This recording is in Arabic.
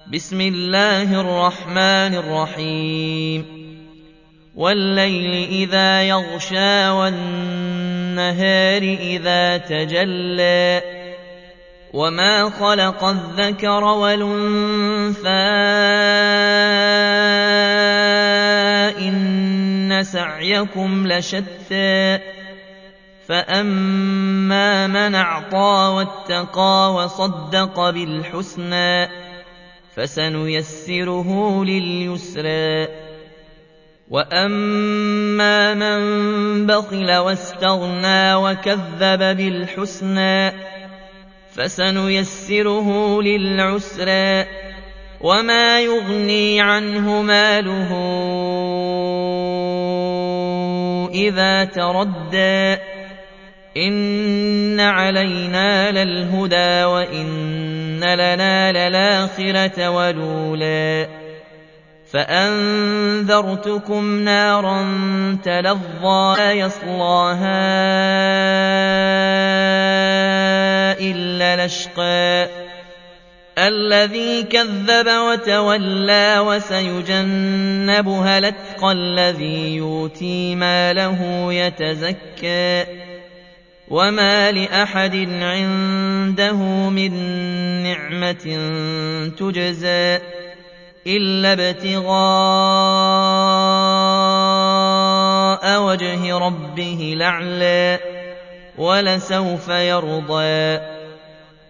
بسم الله الرحمن الرحيم والليل إذا يغشى والنهار إذا تجلى وما خلق الذكر والأنثى إن سعيكم لشتى فأما من أعطى واتقى وصدق بالحسنى فسنيسره لليسرى وأما من بخل واستغنى وكذب بالحسنى فسنيسره للعسرى وما يغني عنه ماله إذا تردى إن علينا للهدى وإن لنا للآخرة والأولى فأنذرتكم نارا تلظى لا يصلاها إلا الأشقى الذي كذب وتولى وسيجنبها الأتقى الذي يؤتي ماله يتزكى وما لأحد عنده من نعمة تجزى إلا ابتغاء وجه ربه الأعلى ولسوف يرضى